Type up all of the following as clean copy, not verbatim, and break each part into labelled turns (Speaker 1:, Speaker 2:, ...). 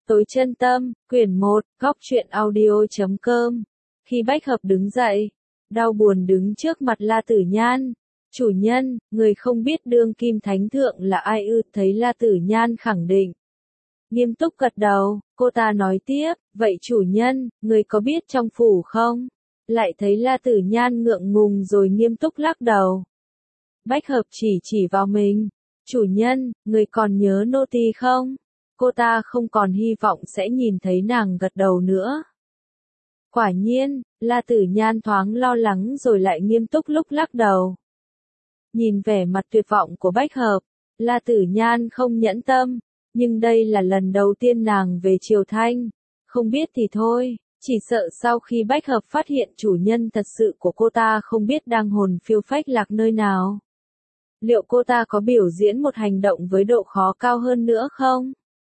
Speaker 1: Tối chân tâm, quyển 1, góc truyện audio.com. Khi Bách Hợp đứng dậy, đau buồn đứng trước mặt La Tử Nhan. Chủ nhân, người không biết đương kim thánh thượng là ai ư? Thấy La Tử Nhan khẳng định. Nghiêm túc gật đầu, cô ta nói tiếp, vậy chủ nhân, người có biết trong phủ không? Lại thấy La Tử Nhan ngượng ngùng rồi nghiêm túc lắc đầu. Bách Hợp chỉ vào mình. Chủ nhân, người còn nhớ nô tỳ không? Cô ta không còn hy vọng sẽ nhìn thấy nàng gật đầu nữa. Quả nhiên, La Tử Nhan thoáng lo lắng rồi lại nghiêm túc lúc lắc đầu. Nhìn vẻ mặt tuyệt vọng của Bách Hợp, La Tử Nhan không nhẫn tâm, nhưng đây là lần đầu tiên nàng về Triều Thanh. Không biết thì thôi, chỉ sợ sau khi Bách Hợp phát hiện chủ nhân thật sự của cô ta không biết đang hồn phiêu phách lạc nơi nào. Liệu cô ta có biểu diễn một hành động với độ khó cao hơn nữa không?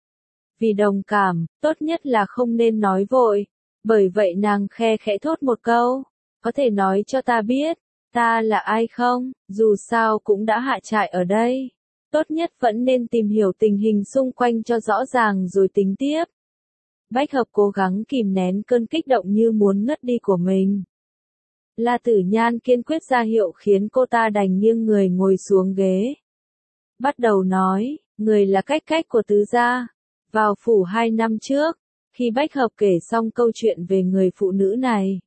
Speaker 1: Vì đồng cảm, tốt nhất là không nên nói vội. Bởi vậy nàng khe khẽ thốt một câu. Có thể nói cho ta biết, ta là ai không? Dù sao cũng đã hạ trại ở đây. Tốt nhất vẫn nên tìm hiểu tình hình xung quanh cho rõ ràng rồi tính tiếp. Bách Hợp cố gắng kìm nén cơn kích động như muốn ngất đi của mình. La Tử Nhan kiên quyết ra hiệu khiến cô ta đành nghiêng người ngồi xuống ghế. Bắt đầu nói, người là cách của tứ gia. Vào phủ 2 năm trước, khi Bách Hợp kể xong câu chuyện về người phụ nữ này,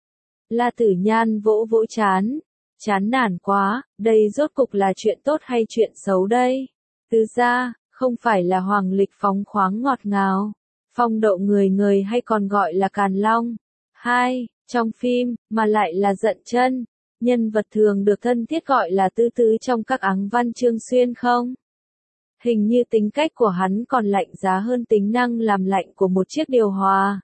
Speaker 1: La Tử Nhan vỗ chán nản quá, đây rốt cục là chuyện tốt hay chuyện xấu đây? Tứ gia, không phải là hoàng lịch phóng khoáng ngọt ngào, phong độ người người hay còn gọi là Càn Long. 2. Trong phim, mà lại là Dận Chân, nhân vật thường được thân thiết gọi là Tứ Tứ trong các áng văn Trương Xuyên không? Hình như tính cách của hắn còn lạnh giá hơn tính năng làm lạnh của một chiếc điều hòa.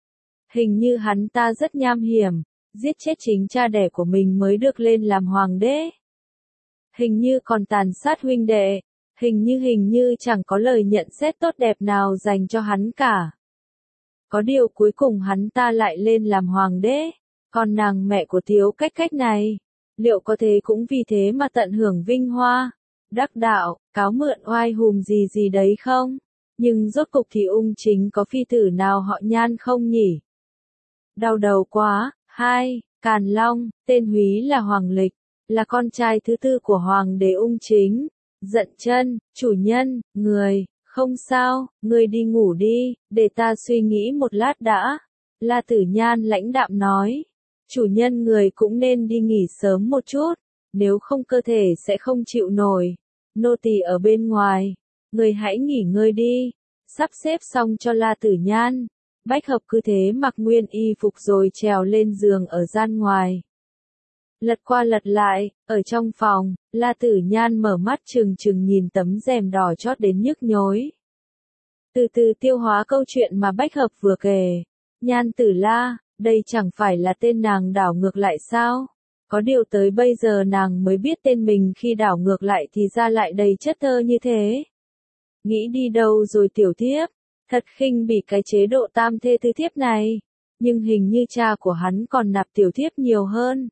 Speaker 1: Hình như hắn ta rất nham hiểm, giết chết chính cha đẻ của mình mới được lên làm hoàng đế. Hình như còn tàn sát huynh đệ, hình như chẳng có lời nhận xét tốt đẹp nào dành cho hắn cả. Có điều cuối cùng hắn ta lại lên làm hoàng đế, còn nàng mẹ của thiếu cách này, liệu có thế cũng vì thế mà tận hưởng vinh hoa, đắc đạo, cáo mượn oai hùng gì đấy không? Nhưng rốt cục thì Ung Chính có phi tử nào họ Nhan không nhỉ? Đau đầu quá. 2. Càn Long, tên húy là Hoàng Lịch, là con trai thứ tư của Hoàng đế Ung Chính. Dận Chân, chủ nhân, người, không sao, người đi ngủ đi, để ta suy nghĩ một lát đã. La Tử Nhan lãnh đạm nói, chủ nhân người cũng nên đi nghỉ sớm một chút, nếu không cơ thể sẽ không chịu nổi. Nô tỳ ở bên ngoài, người hãy nghỉ ngơi đi. Sắp xếp xong cho La Tử Nhan, Bách Hợp cứ thế mặc nguyên y phục rồi trèo lên giường ở gian ngoài. Lật qua lật lại, ở trong phòng, La Tử Nhan mở mắt trừng nhìn tấm rèm đỏ chót đến nhức nhối. Từ từ tiêu hóa câu chuyện mà Bách Hợp vừa kể. Nhan Tử La, đây chẳng phải là tên nàng đảo ngược lại sao? Có điều tới bây giờ nàng mới biết tên mình khi đảo ngược lại thì ra lại đầy chất thơ như thế. Nghĩ đi đâu rồi tiểu thiếp, thật khinh bỉ cái chế độ tam thê tứ thiếp này, nhưng hình như cha của hắn còn nạp tiểu thiếp nhiều hơn.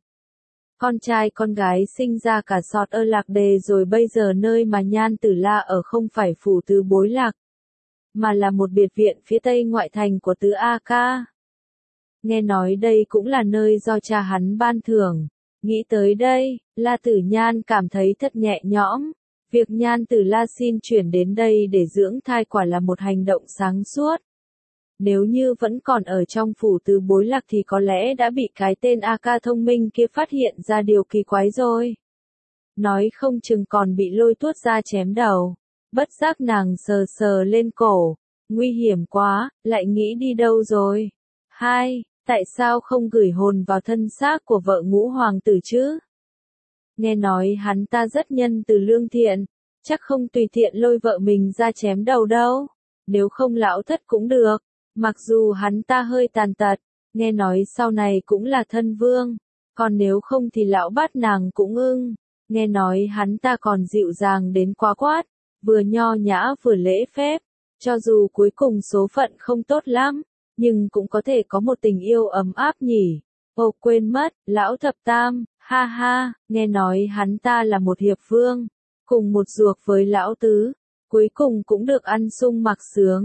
Speaker 1: Con trai con gái sinh ra cả sọt ở Lạc Đề rồi bây giờ nơi mà Nhan Tử La ở không phải phủ Tứ Bối Lạc, mà là một biệt viện phía tây ngoại thành của Tứ A Ca. Nghe nói đây cũng là nơi do cha hắn ban thưởng. Nghĩ tới đây, La Tử Nhan cảm thấy thật nhẹ nhõm. Việc Nhan Tử La xin chuyển đến đây để dưỡng thai quả là một hành động sáng suốt. Nếu như vẫn còn ở trong phủ Tứ Bối Lạc thì có lẽ đã bị cái tên A Ca thông minh kia phát hiện ra điều kỳ quái rồi. Nói không chừng còn bị lôi tuốt ra chém đầu. Bất giác nàng sờ lên cổ. Nguy hiểm quá, lại nghĩ đi đâu rồi? 2. Tại sao không gửi hồn vào thân xác của vợ Ngũ hoàng tử chứ? Nghe nói hắn ta rất nhân từ lương thiện, chắc không tùy tiện lôi vợ mình ra chém đầu đâu. Nếu không lão thất cũng được, mặc dù hắn ta hơi tàn tật, nghe nói sau này cũng là thân vương, còn nếu không thì lão bắt nàng cũng ưng. Nghe nói hắn ta còn dịu dàng đến quá quát, vừa nho nhã vừa lễ phép, cho dù cuối cùng số phận không tốt lắm, nhưng cũng có thể có một tình yêu ấm áp nhỉ. Ồ quên mất, lão thập tam, ha ha, nghe nói hắn ta là một hiệp vương, cùng một ruột với lão tứ, cuối cùng cũng được ăn sung mặc sướng.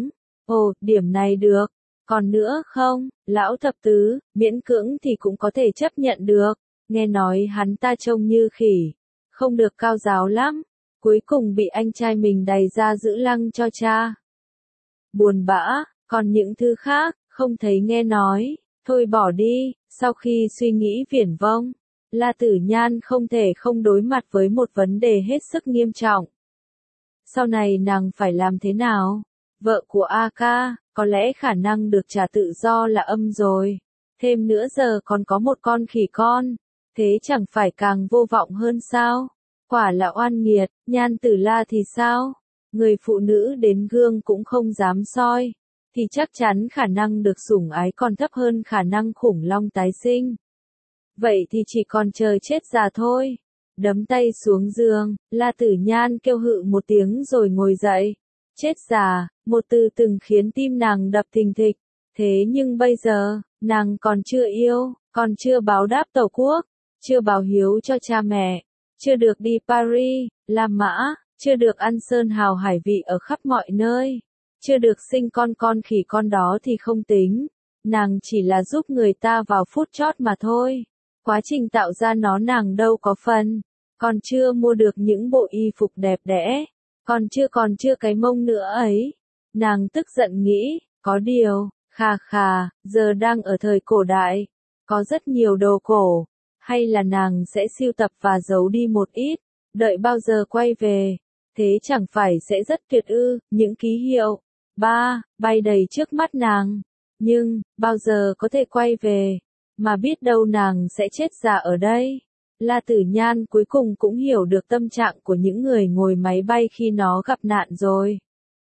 Speaker 1: Ồ, điểm này được. Còn nữa không, lão thập tứ, miễn cưỡng thì cũng có thể chấp nhận được. Nghe nói hắn ta trông như khỉ, không được cao giáo lắm. Cuối cùng bị anh trai mình đày ra giữ lăng cho cha. Buồn bã, còn những thứ khác, không thấy nghe nói. Thôi bỏ đi, sau khi suy nghĩ viển vông, La Tử Nhan không thể không đối mặt với một vấn đề hết sức nghiêm trọng. Sau này nàng phải làm thế nào? Vợ của A Ca, có lẽ khả năng được trả tự do là âm rồi. Thêm nữa giờ còn có một con khỉ con. Thế chẳng phải càng vô vọng hơn sao? Quả là oan nghiệt, Nhan Tử La thì sao? Người phụ nữ đến gương cũng không dám soi. Thì chắc chắn khả năng được sủng ái còn thấp hơn khả năng khủng long tái sinh. Vậy thì chỉ còn chờ chết già thôi. Đấm tay xuống giường, La Tử Nhan kêu hự một tiếng rồi ngồi dậy. Chết già, một từ từng khiến tim nàng đập thình thịch. Thế nhưng bây giờ, nàng còn chưa yêu, còn chưa báo đáp tổ quốc, chưa báo hiếu cho cha mẹ, chưa được đi Paris, La Mã, chưa được ăn sơn hào hải vị ở khắp mọi nơi, chưa được sinh con khỉ con đó thì không tính. Nàng chỉ là giúp người ta vào phút chót mà thôi. Quá trình tạo ra nó nàng đâu có phần. Còn chưa mua được những bộ y phục đẹp đẽ. Còn chưa cái mông nữa ấy. Nàng tức giận nghĩ, có điều, khà, giờ đang ở thời cổ đại. Có rất nhiều đồ cổ. Hay là nàng sẽ sưu tập và giấu đi một ít. Đợi bao giờ quay về. Thế chẳng phải sẽ rất tuyệt ư, những ký hiệu. Bay đầy trước mắt nàng. Nhưng, bao giờ có thể quay về. Mà biết đâu nàng sẽ chết già ở đây. La Tử Nhan cuối cùng cũng hiểu được tâm trạng của những người ngồi máy bay khi nó gặp nạn rồi.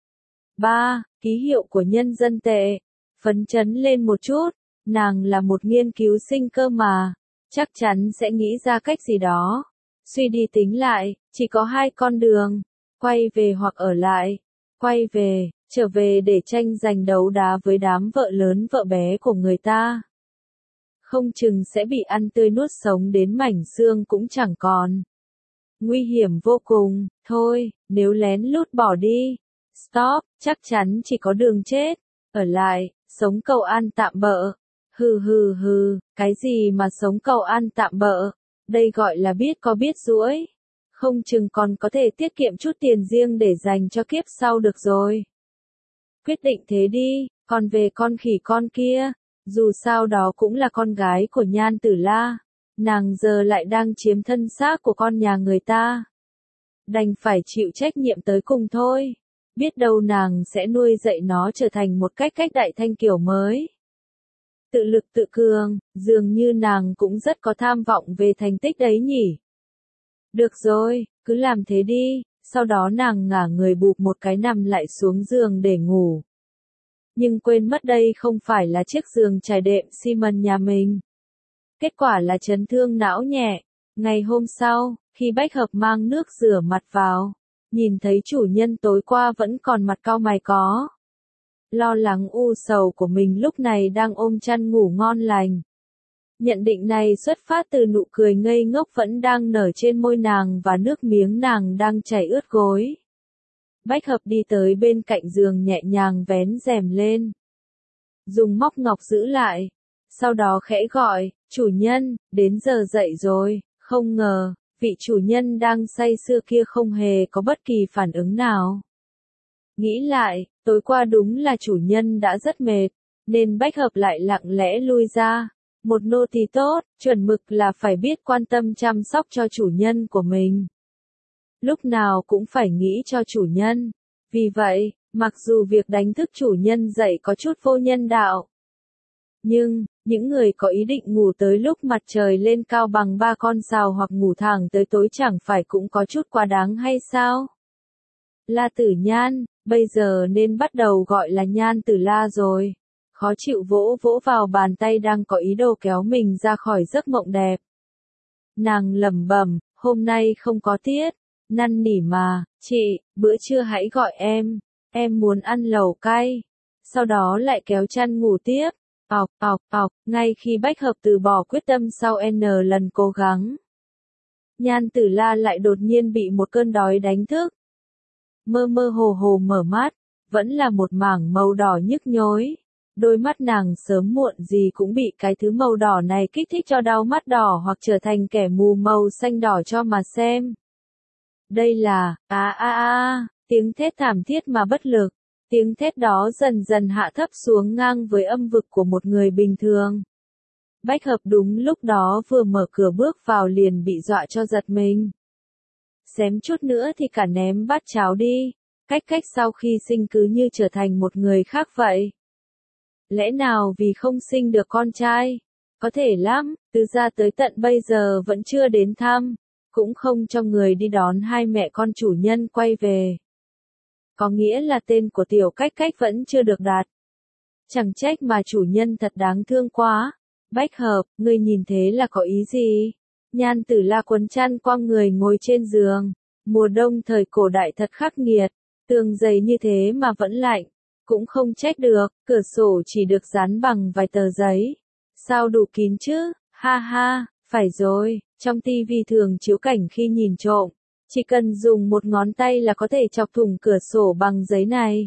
Speaker 1: Ký hiệu của nhân dân tệ. Phấn chấn lên một chút. Nàng là một nghiên cứu sinh cơ mà. Chắc chắn sẽ nghĩ ra cách gì đó. Suy đi tính lại, chỉ có hai con đường. Quay về hoặc ở lại. Quay về, trở về để tranh giành đấu đá với đám vợ lớn vợ bé của người ta. Không chừng sẽ bị ăn tươi nuốt sống đến mảnh xương cũng chẳng còn. Nguy hiểm vô cùng, thôi, nếu lén lút bỏ đi. Stop, chắc chắn chỉ có đường chết. Ở lại, sống cầu an tạm bợ. Hừ, cái gì mà sống cầu an tạm bợ. Đây gọi là biết có biết rũi. Không chừng còn có thể tiết kiệm chút tiền riêng để dành cho kiếp sau được rồi. Quyết định thế đi, còn về con khỉ con kia. Dù sao đó cũng là con gái của Nhan Tử La. Nàng giờ lại đang chiếm thân xác của con nhà người ta. Đành phải chịu trách nhiệm tới cùng thôi. Biết đâu nàng sẽ nuôi dạy nó trở thành một cách đại thanh kiểu mới. Tự lực tự cường, dường như nàng cũng rất có tham vọng về thành tích đấy nhỉ. Được rồi, cứ làm thế đi. Sau đó nàng ngả người bụp một cái nằm lại xuống giường để ngủ. Nhưng quên mất đây không phải là chiếc giường trải đệm xi măng nhà mình. Kết quả là chấn thương não nhẹ. Ngày hôm sau, khi Bách Hợp mang nước rửa mặt vào, nhìn thấy chủ nhân tối qua vẫn còn mặt cau mày có. Lo lắng u sầu của mình lúc này đang ôm chăn ngủ ngon lành. Nhận định này xuất phát từ nụ cười ngây ngốc vẫn đang nở trên môi nàng và nước miếng nàng đang chảy ướt gối. Bách Hợp đi tới bên cạnh giường nhẹ nhàng vén rèm lên. Dùng móc ngọc giữ lại. Sau đó khẽ gọi, chủ nhân, đến giờ dậy rồi. Không ngờ, vị chủ nhân đang say sưa kia không hề có bất kỳ phản ứng nào. Nghĩ lại, tối qua đúng là chủ nhân đã rất mệt, nên Bách Hợp lại lặng lẽ lui ra. Một nô tỳ tốt, chuẩn mực là phải biết quan tâm chăm sóc cho chủ nhân của mình. Lúc nào cũng phải nghĩ cho chủ nhân. Vì vậy, mặc dù việc đánh thức chủ nhân dậy có chút vô nhân đạo. Nhưng, những người có ý định ngủ tới lúc mặt trời lên cao bằng 3 con sao hoặc ngủ thẳng tới tối chẳng phải cũng có chút quá đáng hay sao? La Tử Nhan, bây giờ nên bắt đầu gọi là Nhan Tử La rồi. Khó chịu vỗ vào bàn tay đang có ý đồ kéo mình ra khỏi giấc mộng đẹp. Nàng lẩm bẩm, hôm nay không có tiết. Năn nỉ mà, chị, bữa trưa hãy gọi em muốn ăn lẩu cay. Sau đó lại kéo chăn ngủ tiếp. Ngay khi Bách Hợp từ bỏ quyết tâm sau N lần cố gắng. Nhan Tử La lại đột nhiên bị một cơn đói đánh thức. Mơ hồ mở mắt, vẫn là một mảng màu đỏ nhức nhối. Đôi mắt nàng sớm muộn gì cũng bị cái thứ màu đỏ này kích thích cho đau mắt đỏ hoặc trở thành kẻ mù màu xanh đỏ cho mà xem. Đây là, tiếng thét thảm thiết mà bất lực. Tiếng thét đó dần dần hạ thấp xuống ngang với âm vực của một người bình thường. Bách Hợp đúng lúc đó vừa mở cửa bước vào liền bị dọa cho giật mình. Xém chút nữa thì cả ném bát cháo đi. Cách sau khi sinh cứ như trở thành một người khác vậy. Lẽ nào vì không sinh được con trai? Có thể lắm, từ ra tới tận bây giờ vẫn chưa đến thăm, cũng không cho người đi đón hai mẹ con chủ nhân quay về. Có nghĩa là tên của tiểu cách vẫn chưa được đặt. Chẳng trách mà chủ nhân thật đáng thương quá. Bách Hợp, ngươi nhìn thế là có ý gì? Nhan Tử La quấn chăn qua người ngồi trên giường. Mùa đông thời cổ đại thật khắc nghiệt, tường dày như thế mà vẫn lạnh. Cũng không trách được, cửa sổ chỉ được dán bằng vài tờ giấy. Sao đủ kín chứ? Ha ha, phải rồi, trong tivi thường chiếu cảnh khi nhìn trộm. Chỉ cần dùng một ngón tay là có thể chọc thủng cửa sổ bằng giấy này.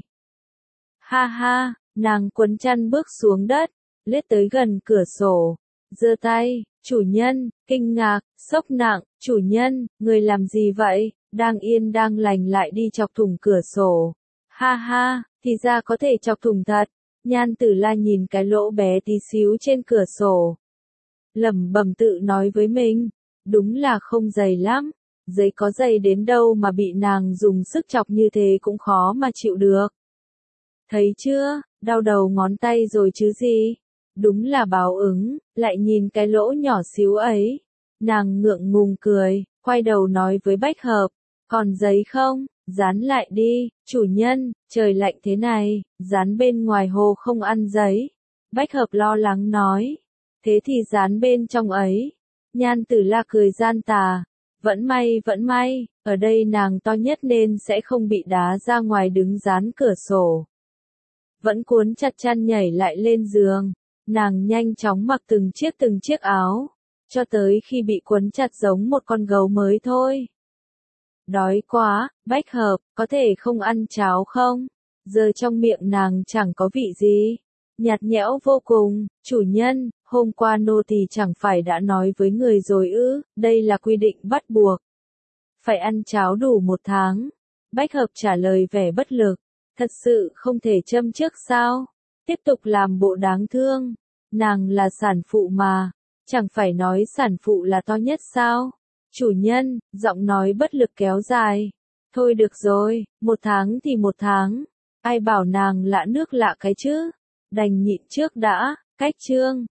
Speaker 1: Ha ha, nàng quấn chăn bước xuống đất, lết tới gần cửa sổ, giơ tay, chủ nhân, kinh ngạc, sốc nặng, chủ nhân, người làm gì vậy, đang yên đang lành lại đi chọc thủng cửa sổ. Ha ha, thì ra có thể chọc thủng thật. Nhan Tử La nhìn cái lỗ bé tí xíu trên cửa sổ, lẩm bẩm tự nói với mình, đúng là không dày lắm. Giấy có dày đến đâu mà bị nàng dùng sức chọc như thế cũng khó mà chịu được. Thấy chưa, đau đầu ngón tay rồi chứ gì. Đúng là báo ứng, lại nhìn cái lỗ nhỏ xíu ấy. Nàng ngượng ngùng cười, quay đầu nói với Bách Hợp, còn giấy không, dán lại đi, chủ nhân, trời lạnh thế này, dán bên ngoài hồ không ăn giấy. Bách Hợp lo lắng nói, thế thì dán bên trong ấy. Nhan Tử La cười gian tà. Vẫn may, ở đây nàng to nhất nên sẽ không bị đá ra ngoài đứng dán cửa sổ. Vẫn cuốn chặt chăn nhảy lại lên giường, nàng nhanh chóng mặc từng chiếc áo, cho tới khi bị quấn chặt giống một con gấu mới thôi. Đói quá, Bách Hợp, có thể không ăn cháo không? Giờ trong miệng nàng chẳng có vị gì. Nhạt nhẽo vô cùng, chủ nhân, hôm qua nô tỳ chẳng phải đã nói với người rồi ư, đây là quy định bắt buộc. Phải ăn cháo đủ 1 tháng. Bách Hợp trả lời vẻ bất lực, thật sự không thể châm trước sao? Tiếp tục làm bộ đáng thương, nàng là sản phụ mà, chẳng phải nói sản phụ là to nhất sao? Chủ nhân, giọng nói bất lực kéo dài. Thôi được rồi, 1 tháng thì 1 tháng, ai bảo nàng lạ nước lạ cái chứ? Đành nhịn trước đã, cách chương.